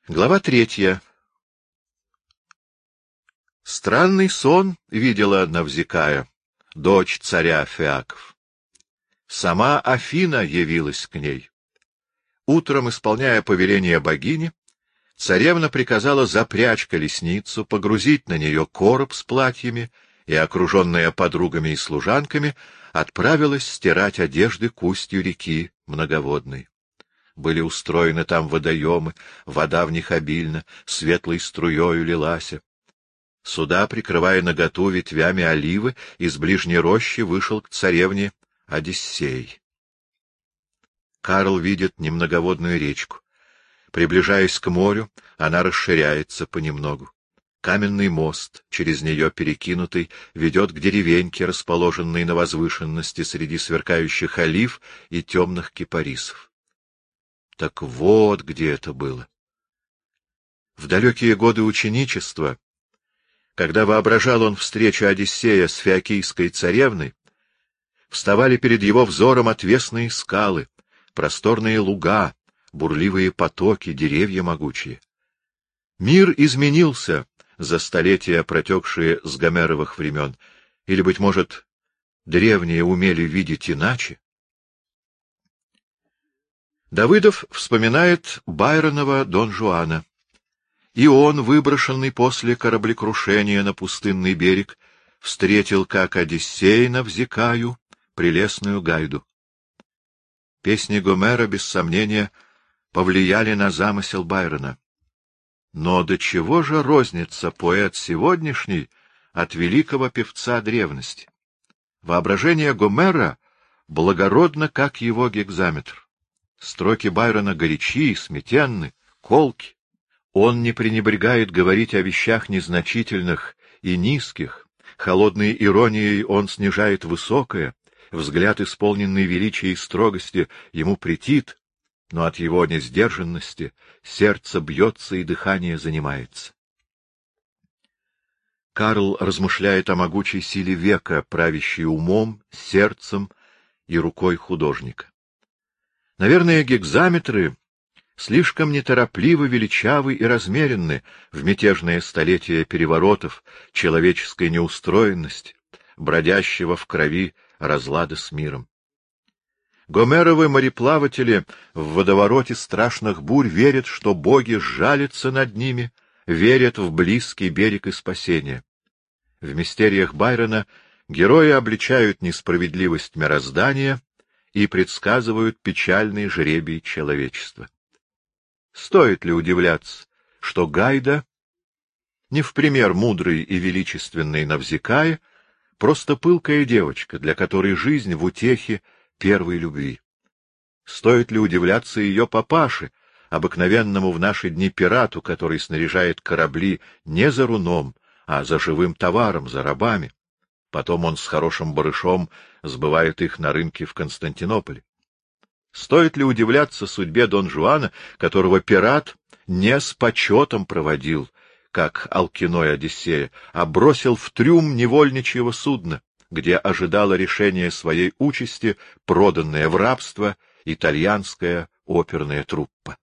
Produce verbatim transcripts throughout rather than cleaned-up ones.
Глава третья. Странный сон видела Навзикая, дочь царя Феаков. Сама Афина явилась к ней. Утром, исполняя повеление богини, царевна приказала запрячь колесницу, погрузить на нее короб с платьями и, окруженная подругами и служанками, отправилась стирать одежды к устью реки Многоводной. Были устроены там водоемы, вода в них обильно, светлой струею лилась. Сюда, прикрывая наготу ветвями оливы, из ближней рощи вышел к царевне Одиссей. Карл видит немноговодную речку. Приближаясь к морю, она расширяется понемногу. Каменный мост, через нее перекинутый, ведет к деревеньке, расположенной на возвышенности среди сверкающих олив и темных кипарисов. Так вот где это было. В далекие годы ученичества, когда воображал он встречу Одиссея с фиокийской царевной, вставали перед его взором отвесные скалы, просторные луга, бурливые потоки, деревья могучие. Мир изменился за столетия, протекшие с Гомеровых времен, или, быть может, древние умели видеть иначе? Давыдов вспоминает Байронова Дон Жуана. И он, выброшенный после кораблекрушения на пустынный берег, встретил, как Одиссей Навзикаю, прелестную Гайду. Песни Гомера, без сомнения, повлияли на замысел Байрона. Но до чего же рознится поэт сегодняшний от великого певца древности? Воображение Гомера благородно, как его гекзаметр. Строки Байрона горячи, сметенны, колки. Он не пренебрегает говорить о вещах незначительных и низких. Холодной иронией он снижает высокое, взгляд, исполненный величия и строгости, ему претит, но от его несдержанности сердце бьется и дыхание занимается. Карл размышляет о могучей силе века, правящей умом, сердцем и рукой художника. Наверное, гекзаметры слишком неторопливы, величавы и размеренны в мятежное столетие переворотов, человеческой неустроенности, бродящего в крови разлада с миром. Гомеровы мореплаватели в водовороте страшных бурь верят, что боги сжалятся над ними, верят в близкий берег и спасение. В мистериях Байрона герои обличают несправедливость мироздания и предсказывают печальный жребий человечества. Стоит ли удивляться, что Гайда, не в пример мудрой и величественной Навзикая, просто пылкая девочка, для которой жизнь в утехе первой любви? Стоит ли удивляться ее папаше, обыкновенному в наши дни пирату, который снаряжает корабли не за руном, а за живым товаром, за рабами? Потом он с хорошим барышом сбывает их на рынке в Константинополе. Стоит ли удивляться судьбе Дон Жуана, которого пират не с почетом проводил, как Алкиной Одиссея, а бросил в трюм невольничьего судна, где ожидала решения своей участи проданная в рабство итальянская оперная труппа?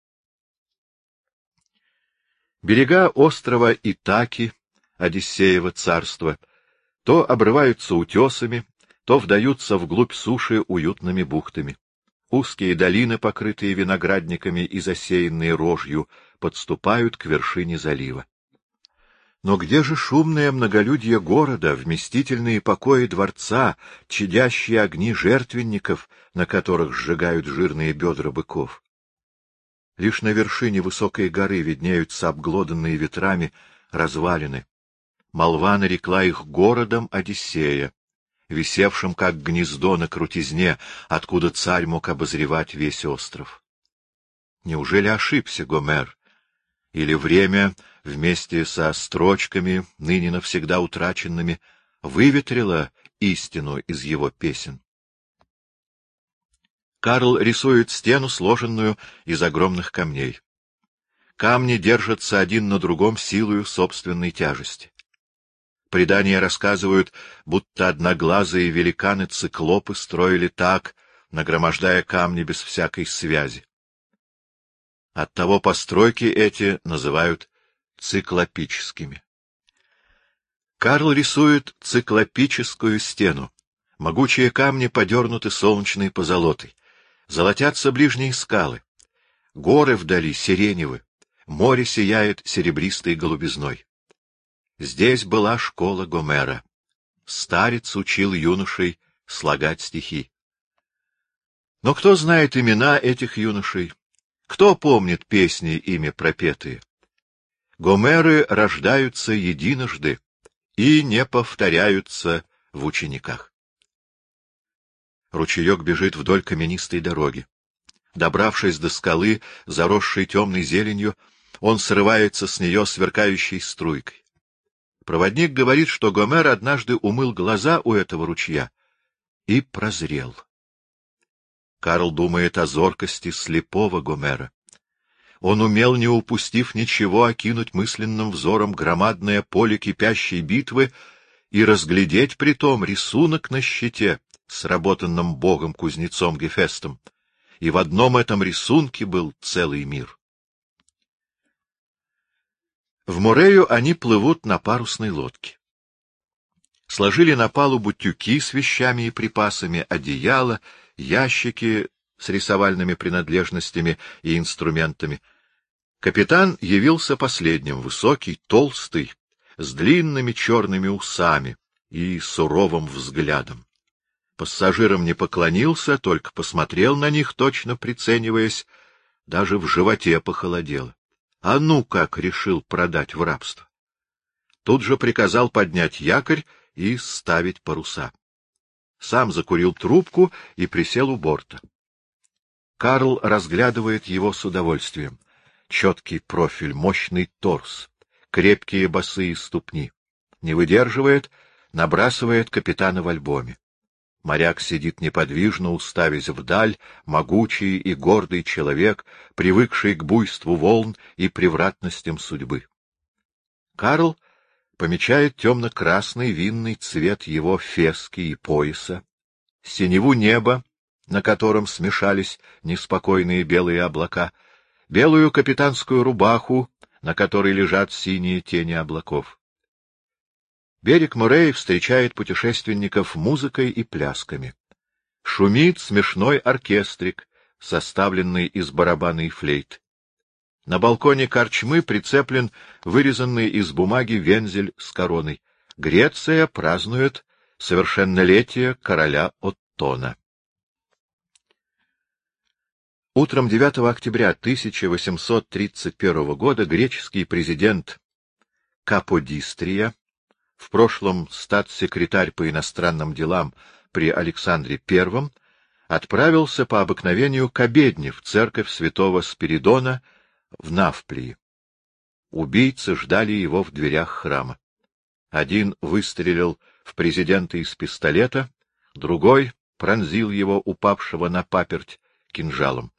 Берега острова Итаки, Одиссеево царство, то обрываются утесами, то вдаются вглубь суши уютными бухтами. Узкие долины, покрытые виноградниками и засеянные рожью, подступают к вершине залива. Но где же шумное многолюдье города, вместительные покои дворца, чадящие огни жертвенников, на которых сжигают жирные бедра быков? Лишь на вершине высокой горы виднеются обглоданные ветрами развалины. Молва нарекла их городом Одиссея, висевшим как гнездо на крутизне, откуда царь мог обозревать весь остров. Неужели ошибся Гомер? Или время, вместе со строчками, ныне навсегда утраченными, выветрило истину из его песен? Карл рисует стену, сложенную из огромных камней. Камни держатся один на другом силою собственной тяжести. Предания рассказывают, будто одноглазые великаны-циклопы строили так, нагромождая камни без всякой связи. Оттого постройки эти называют циклопическими. Карл рисует циклопическую стену. Могучие камни подернуты солнечной позолотой. Золотятся ближние скалы. Горы вдали сиреневы. Море сияет серебристой голубизной. Здесь была школа Гомера. Старец учил юношей слагать стихи. Но кто знает имена этих юношей? Кто помнит песни, ими пропетые? Гомеры рождаются единожды и не повторяются в учениках. Ручеек бежит вдоль каменистой дороги. Добравшись до скалы, заросшей темной зеленью, он срывается с нее сверкающей струйкой. Проводник говорит, что Гомер однажды умыл глаза у этого ручья и прозрел. Карл думает о зоркости слепого Гомера. Он умел, не упустив ничего, окинуть мысленным взором громадное поле кипящей битвы и разглядеть притом рисунок на щите, сработанном богом-кузнецом Гефестом, и в одном этом рисунке был целый мир. В Морею они плывут на парусной лодке. Сложили на палубу тюки с вещами и припасами, одеяла, ящики с рисовальными принадлежностями и инструментами. Капитан явился последним, высокий, толстый, с длинными черными усами и суровым взглядом. Пассажирам не поклонился, только посмотрел на них, точно прицениваясь, даже в животе похолодело. А ну как решил продать в рабство! Тут же приказал поднять якорь и ставить паруса. Сам закурил трубку и присел у борта. Карл разглядывает его с удовольствием. Четкий профиль, мощный торс, крепкие босые ступни. Не выдерживает, набрасывает капитана в альбоме. Моряк сидит неподвижно, уставясь вдаль, могучий и гордый человек, привыкший к буйству волн и превратностям судьбы. Карл помечает темно-красный винный цвет его фески и пояса, синеву неба, на котором смешались неспокойные белые облака, белую капитанскую рубаху, на которой лежат синие тени облаков. Берег Мореи встречает путешественников музыкой и плясками. Шумит смешной оркестрик, составленный из барабана и флейт. На балконе корчмы прицеплен вырезанный из бумаги вензель с короной. Греция празднует совершеннолетие короля Оттона. Утром девятого октября тысяча восемьсот тридцать первого года греческий президент Каподистрия, в прошлом статс-секретарь по иностранным делам при Александре Первом, отправился по обыкновению к обедне в церковь святого Спиридона в Навплии. Убийцы ждали его в дверях храма. Один выстрелил в президента из пистолета, другой пронзил его, упавшего на паперть, кинжалом.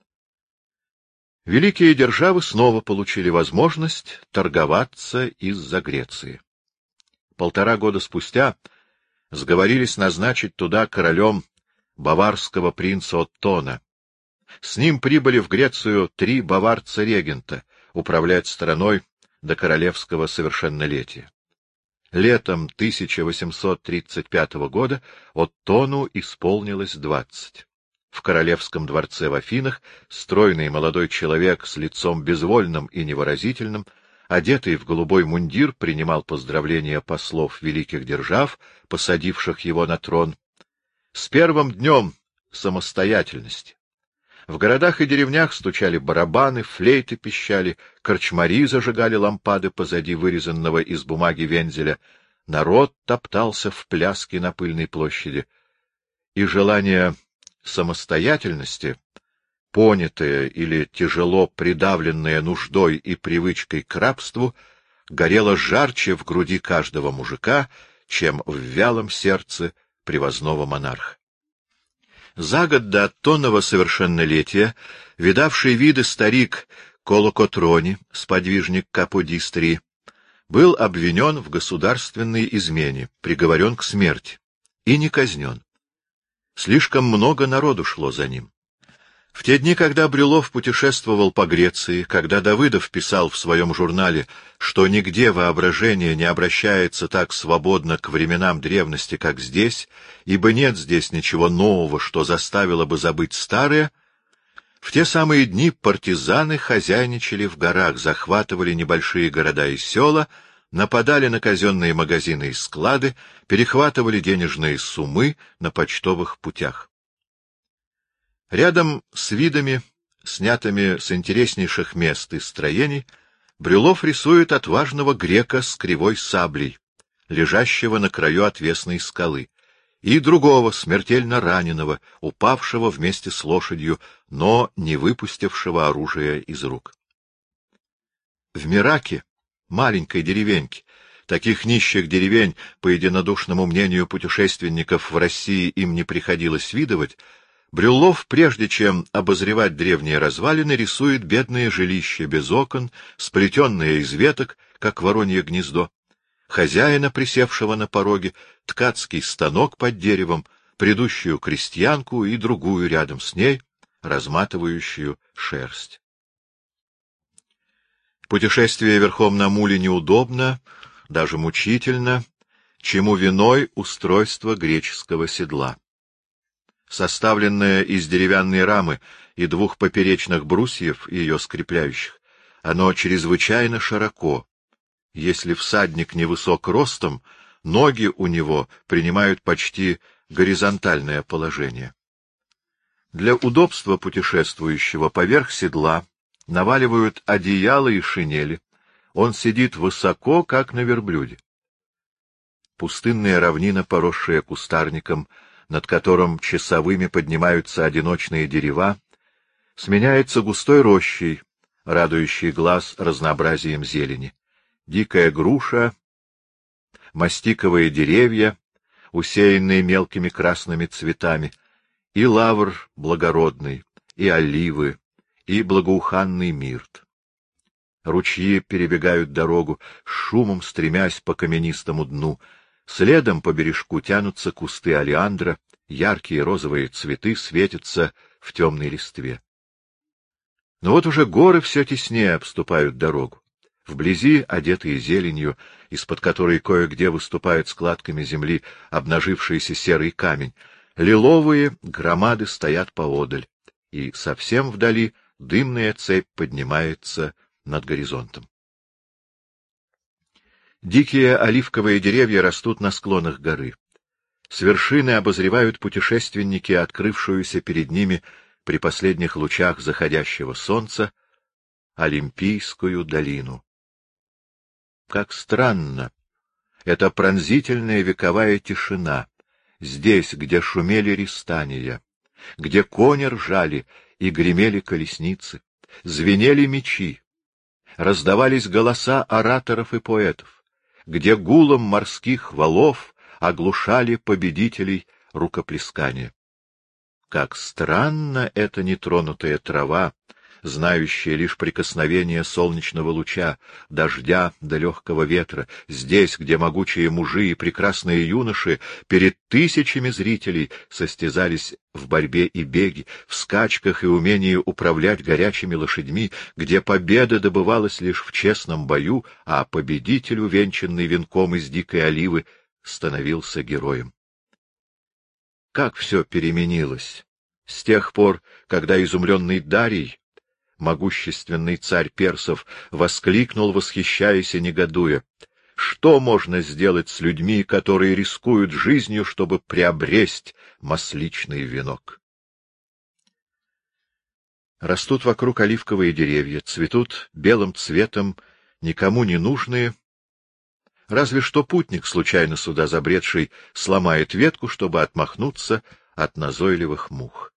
Великие державы снова получили возможность торговаться из-за Греции. Полтора года спустя сговорились назначить туда королем баварского принца Оттона. С ним прибыли в Грецию три баварца-регента управлять страной до королевского совершеннолетия. Летом тысяча восемьсот тридцать пятого года Оттону исполнилось двадцать. В королевском дворце в Афинах стройный молодой человек с лицом безвольным и невыразительным, одетый в голубой мундир, принимал поздравления послов великих держав, посадивших его на трон. С первым днем самостоятельности. В городах и деревнях стучали барабаны, флейты пищали, корчмари зажигали лампады позади вырезанного из бумаги вензеля. Народ топтался в пляске на пыльной площади. И желание самостоятельности, понятое или тяжело придавленное нуждой и привычкой к рабству, горело жарче в груди каждого мужика, чем в вялом сердце привозного монарха. За год до Оттонова совершеннолетия видавший виды старик Колокотрони, сподвижник Каподистрии, был обвинен в государственной измене, приговорен к смерти и не казнен. Слишком много народу шло за ним. В те дни, когда Брюлов путешествовал по Греции, когда Давыдов писал в своем журнале, что нигде воображение не обращается так свободно к временам древности, как здесь, ибо нет здесь ничего нового, что заставило бы забыть старое, в те самые дни партизаны хозяйничали в горах, захватывали небольшие города и села, нападали на казенные магазины и склады, перехватывали денежные суммы на почтовых путях. Рядом с видами, снятыми с интереснейших мест и строений, Брюлов рисует отважного грека с кривой саблей, лежащего на краю отвесной скалы, и другого, смертельно раненого, упавшего вместе с лошадью, но не выпустившего оружие из рук. В Мираке, маленькой деревеньке, таких нищих деревень, по единодушному мнению путешественников, в России им не приходилось видывать, Брюлов, прежде чем обозревать древние развалины, рисует бедное жилище без окон, сплетенное из веток, как воронье гнездо, хозяина, присевшего на пороге, ткацкий станок под деревом, предыдущую крестьянку и другую рядом с ней, разматывающую шерсть. Путешествие верхом на муле неудобно, даже мучительно, чему виной устройство греческого седла. Составленное из деревянной рамы и двух поперечных брусьев, ее скрепляющих, оно чрезвычайно широко. Если всадник невысок ростом, ноги у него принимают почти горизонтальное положение. Для удобства путешествующего поверх седла наваливают одеяло и шинели, он сидит высоко, как на верблюде. Пустынная равнина, поросшая кустарником, над которым часовыми поднимаются одиночные дерева, сменяется густой рощей, радующей глаз разнообразием зелени. Дикая груша, мастиковые деревья, усеянные мелкими красными цветами, и лавр благородный, и оливы, и благоуханный мирт. Ручьи перебегают дорогу, шумом стремясь по каменистому дну. Следом по бережку тянутся кусты олеандра, яркие розовые цветы светятся в темной листве. Но вот уже горы все теснее обступают дорогу. Вблизи, одетые зеленью, из-под которой кое-где выступает складками земли обнажившийся серый камень, лиловые громады стоят поодаль, и совсем вдали дымная цепь поднимается над горизонтом. Дикие оливковые деревья растут на склонах горы. С вершины обозревают путешественники открывшуюся перед ними при последних лучах заходящего солнца Олимпийскую долину. Как странно! Это пронзительная вековая тишина, здесь, где шумели ристания, где кони ржали и гремели колесницы, звенели мечи, раздавались голоса ораторов и поэтов, где гулом морских валов оглушали победителей рукоплескания. Как странно эта нетронутая трава, знающая лишь прикосновение солнечного луча, дождя да легкого ветра, здесь, где могучие мужи и прекрасные юноши перед тысячами зрителей состязались в борьбе и беге, в скачках и умении управлять горячими лошадьми, где победа добывалась лишь в честном бою, а победитель, увенчанный венком из дикой оливы, становился героем. Как все переменилось с тех пор, когда изумленный Дарий, могущественный царь персов, воскликнул, восхищаясь и негодуя: «Что можно сделать с людьми, которые рискуют жизнью, чтобы приобресть масличный венок?» Растут вокруг оливковые деревья, цветут белым цветом никому не нужные, разве что путник, случайно сюда забредший, сломает ветку, чтобы отмахнуться от назойливых мух.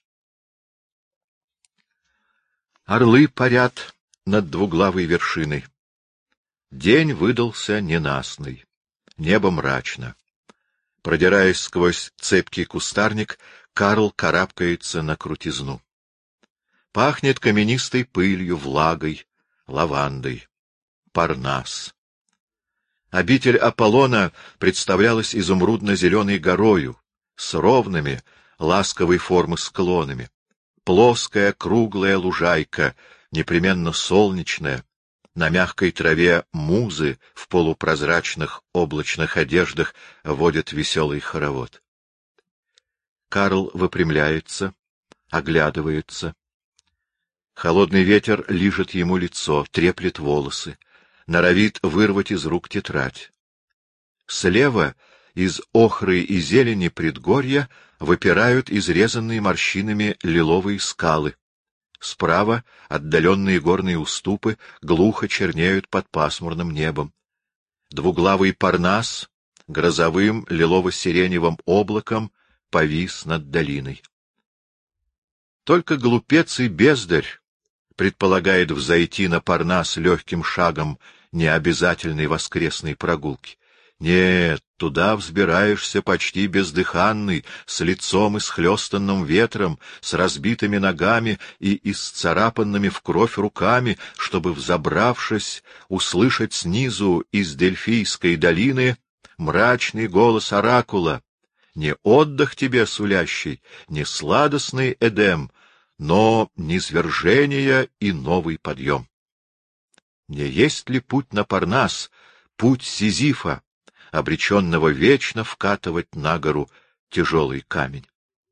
Орлы парят над двуглавой вершиной. День выдался ненастный, небо мрачно. Продираясь сквозь цепкий кустарник, Карл карабкается на крутизну. Пахнет каменистой пылью, влагой, лавандой. Парнас. Обитель Аполлона представлялась изумрудно-зеленой горою, с ровными, ласковой формы склонами. плоская круглая лужайка, непременно солнечная, на мягкой траве музы в полупрозрачных облачных одеждах водят веселый хоровод. Карл выпрямляется, оглядывается. Холодный ветер лижет ему лицо, треплет волосы, норовит вырвать из рук тетрадь. Слева из охры и зелени предгорья выпирают изрезанные морщинами лиловые скалы. Справа отдаленные горные уступы глухо чернеют под пасмурным небом. Двуглавый Парнас грозовым лилово-сиреневым облаком повис над долиной. Только глупец и бездарь предполагает взойти на Парнас легким шагом необязательной воскресной прогулки. Нет, туда взбираешься почти бездыханный, с лицом исхлёстанным ветром, с разбитыми ногами и исцарапанными в кровь руками, чтобы, взобравшись, услышать снизу из Дельфийской долины мрачный голос оракула: не отдых тебе сулящий, не сладостный Эдем, но низвержение и новый подъем. Не есть ли путь на Парнас, путь Сизифа, обреченного вечно вкатывать на гору тяжелый камень?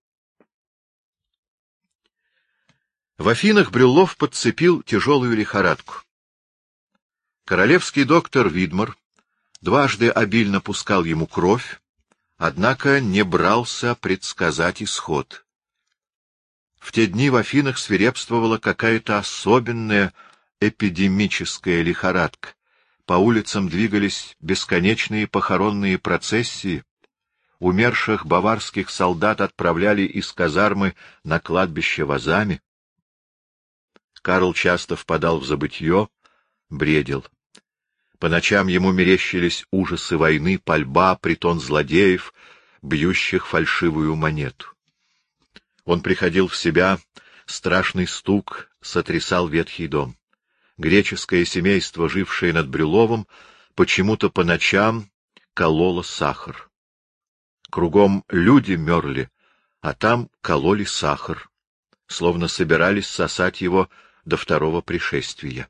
В Афинах Брюллов подцепил тяжелую лихорадку. Королевский доктор Видмар дважды обильно пускал ему кровь, однако не брался предсказать исход. В те дни в Афинах свирепствовала какая-то особенная эпидемическая лихорадка. По улицам двигались бесконечные похоронные процессии. Умерших баварских солдат отправляли из казармы на кладбище вазами. Карл часто впадал в забытье, бредил. По ночам ему мерещились ужасы войны, пальба, притон злодеев, бьющих фальшивую монету. Он приходил в себя, страшный стук сотрясал ветхий дом. Греческое семейство, жившее над Брюлловым, почему-то по ночам кололо сахар. Кругом люди мерли, а там кололи сахар, словно собирались сосать его до второго пришествия.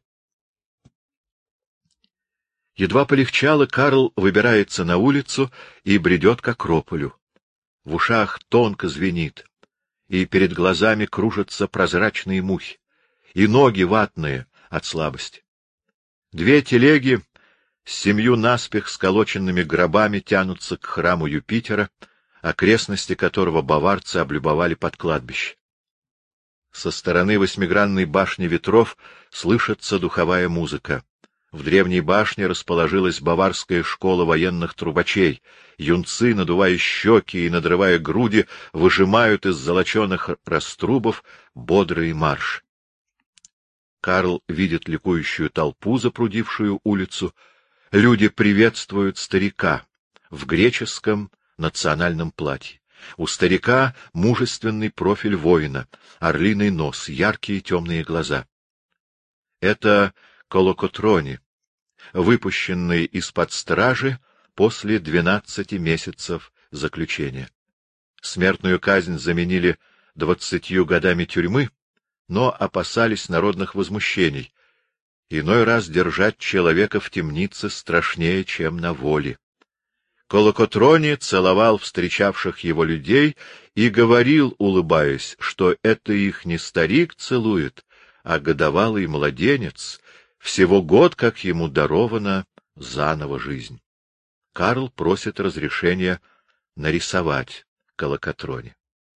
Едва полегчало, Карл выбирается на улицу и бредет к Акрополю. В ушах тонко звенит, и перед глазами кружатся прозрачные мухи, и ноги ватные от слабости. Две телеги с семью наспех сколоченными гробами тянутся к храму Юпитера, окрестности которого баварцы облюбовали под кладбище. Со стороны восьмигранной башни ветров слышится духовая музыка. В древней башне расположилась баварская школа военных трубачей. Юнцы, надувая щеки и надрывая груди, выжимают из золоченых раструбов бодрый марш. Карл видит ликующую толпу, запрудившую улицу. Люди приветствуют старика в греческом национальном платье. У старика мужественный профиль воина, орлиный нос, яркие темные глаза. Это Колокотрони, выпущенный из-под стражи после двенадцати месяцев заключения. Смертную казнь заменили двадцатью годами тюрьмы, но опасались народных возмущений. Иной раз держать человека в темнице страшнее, чем на воле. Колокотрони целовал встречавших его людей и говорил, улыбаясь, что это их не старик целует, а годовалый младенец, всего год, как ему дарована заново жизнь. Карл просит разрешения нарисовать Колокотрони.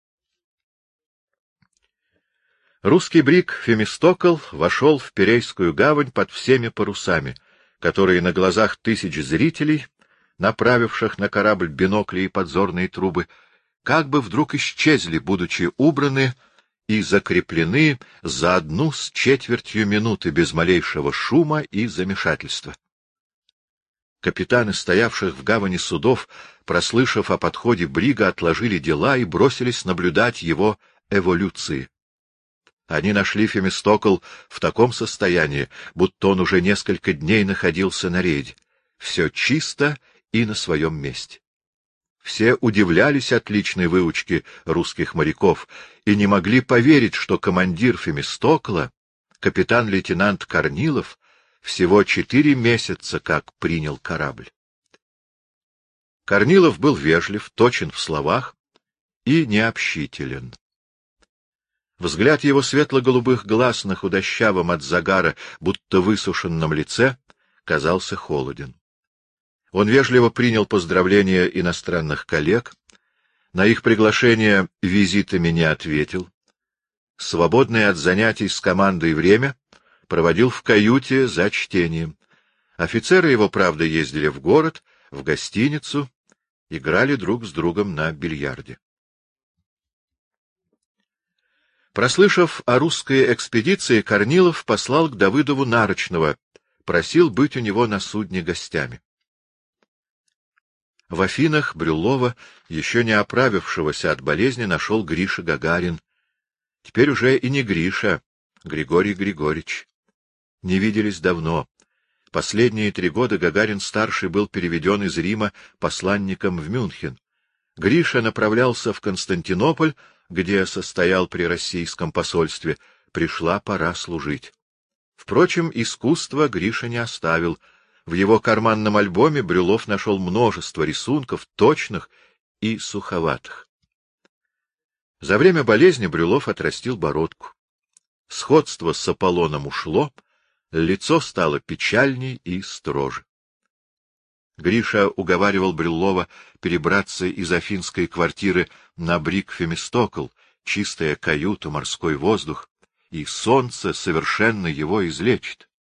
Русский бриг Фемистокл вошел в Пирейскую гавань под всеми парусами, которые на глазах тысяч зрителей, направивших на корабль бинокли и подзорные трубы, как бы вдруг исчезли, будучи убраны и закреплены за одну с четвертью минуты без малейшего шума и замешательства. Капитаны, стоявших в гавани судов, прослышав о подходе брига, отложили дела и бросились наблюдать его эволюции. Они нашли Фемистокл в таком состоянии, будто он уже несколько дней находился на рейде. Все чисто и на своем месте. Все удивлялись отличной выучке русских моряков и не могли поверить, что командир Фемистокла, капитан-лейтенант Корнилов, всего четыре месяца как принял корабль. Корнилов был вежлив, точен в словах и необщителен. Взгляд его светло-голубых глаз на худощавом от загара, будто высушенном лице, казался холоден. Он вежливо принял поздравления иностранных коллег, на их приглашение визитами не ответил. Свободное от занятий с командой время проводил в каюте за чтением. Офицеры его, правда, ездили в город, в гостиницу, играли друг с другом на бильярде. Прослышав о русской экспедиции, Корнилов послал к Давыдову Нарочного, просил быть у него на судне гостями. В Афинах Брюллова, еще не оправившегося от болезни, нашел Гриша Гагарин. Теперь уже и не Гриша, Григорий Григорьевич. Не виделись давно. Последние три года Гагарин-старший был переведен из Рима посланником в Мюнхен. Гриша направлялся в Константинополь, где состоял при российском посольстве. Пришла пора служить. Впрочем, искусство Гриша не оставил. В его карманном альбоме Брюллов нашел множество рисунков, точных и суховатых. За время болезни Брюллов отрастил бородку. Сходство с Аполлоном ушло, лицо стало печальней и строже. Гриша уговаривал Брюллова перебраться из афинской квартиры на брик Фемистокл, чистая каюта, морской воздух, и солнце совершенно его излечит.